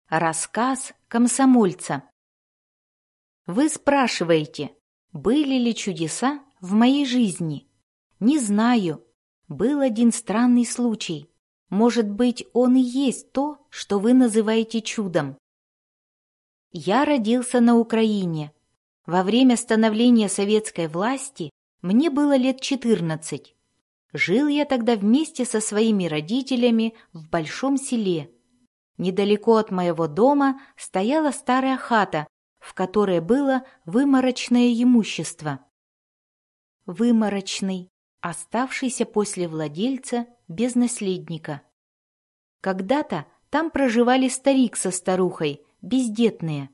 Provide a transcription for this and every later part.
Рассказ комсомольца. Вы спрашиваете, были ли чудеса в моей жизни? Не знаю. Был один странный случай. Может быть, он и есть то, что вы называете чудом. Я родился на Украине. Во время становления советской власти мне было лет 14. Жил я тогда вместе со своими родителями в большом селе. Недалеко от моего дома стояла старая хата, в которой было выморочное имущество. Выморочный, оставшийся после владельца без наследника. Когда-то там проживали старик со старухой, бездетные.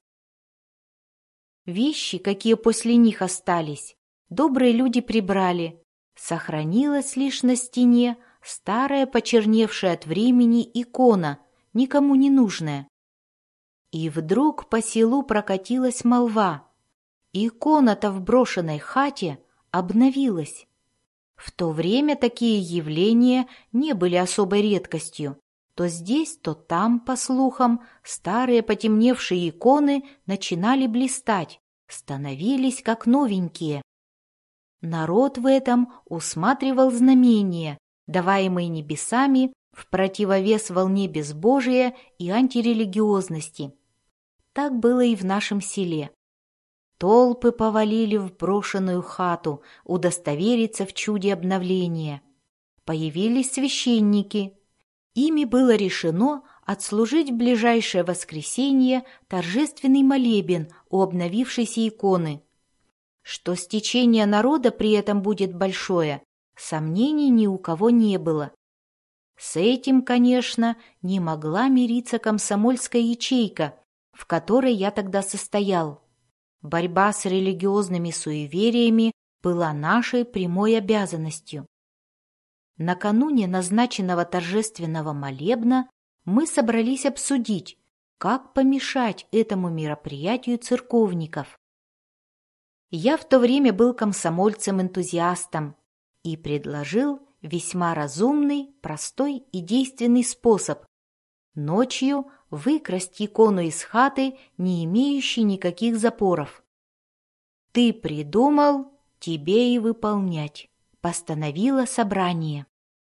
Вещи, какие после них остались, добрые люди прибрали. Сохранилась лишь на стене старая, почерневшая от времени икона, никому не нужная. И вдруг по селу прокатилась молва. Икона-то в брошенной хате обновилась. В то время такие явления не были особой редкостью. То здесь, то там, по слухам, старые потемневшие иконы начинали блистать, становились как новенькие. Народ в этом усматривал знамения, даваемые небесами, в противовес волне безбожия и антирелигиозности. Так было и в нашем селе. Толпы повалили в брошенную хату удостовериться в чуде обновления. Появились священники. Ими было решено отслужить в ближайшее воскресенье торжественный молебен у обновившейся иконы. Что стечение народа при этом будет большое, сомнений ни у кого не было. С этим, конечно, не могла мириться комсомольская ячейка, в которой я тогда состоял. Борьба с религиозными суевериями была нашей прямой обязанностью. Накануне назначенного торжественного молебна мы собрались обсудить, как помешать этому мероприятию церковников. Я в то время был комсомольцем-энтузиастом и предложил весьма разумный, простой и действенный способ – ночью выкрасть икону из хаты, не имеющей никаких запоров. «Ты придумал, тебе и выполнять», – постановило собрание.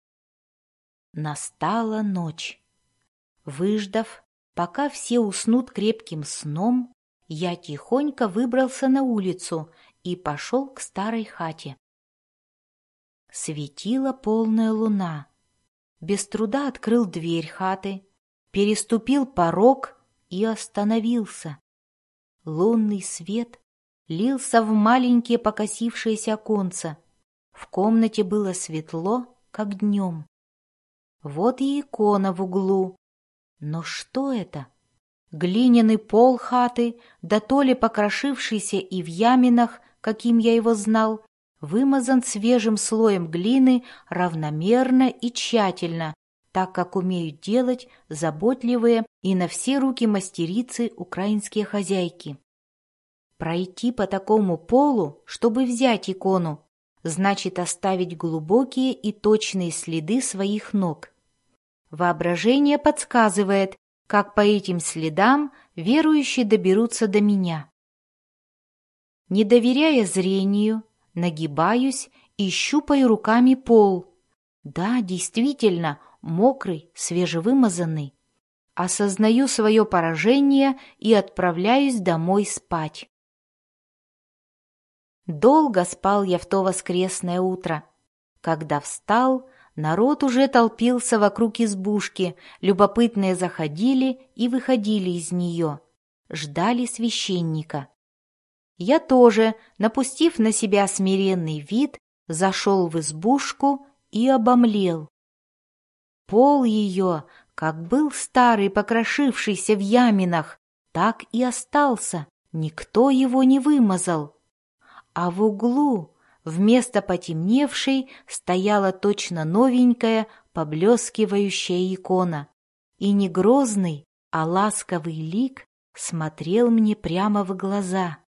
Настала ночь. Выждав, пока все уснут крепким сном, я тихонько выбрался на улицу и пошел к старой хате. Светила полная луна. Без труда открыл дверь хаты, переступил порог и остановился. Лунный свет лился в маленькие покосившиеся оконца. В комнате было светло, как днем. Вот и икона в углу. Но что это? Глиняный пол хаты, да то ли покрошившийся и в яминах, каким я его знал, вымазан свежим слоем глины равномерно и тщательно, так как умеют делать заботливые и на все руки мастерицы украинские хозяйки. Пройти по такому полу, чтобы взять икону, значит оставить глубокие и точные следы своих ног. Воображение подсказывает, как по этим следам верующие доберутся до меня. Не доверяя зрению, нагибаюсь и щупаю руками пол. Да, действительно, мокрый, свежевымазанный. Осознаю свое поражение и отправляюсь домой спать. Долго спал я в то воскресное утро. Когда встал, народ уже толпился вокруг избушки, любопытные заходили и выходили из нее, ждали священника. Я тоже, напустив на себя смиренный вид, зашел в избушку и обомлел. Пол ее, как был старый, покрошившийся в яминах, так и остался, никто его не вымазал. А в углу, вместо потемневшей, стояла точно новенькая, поблескивающая икона. И не грозный, а ласковый лик смотрел мне прямо в глаза.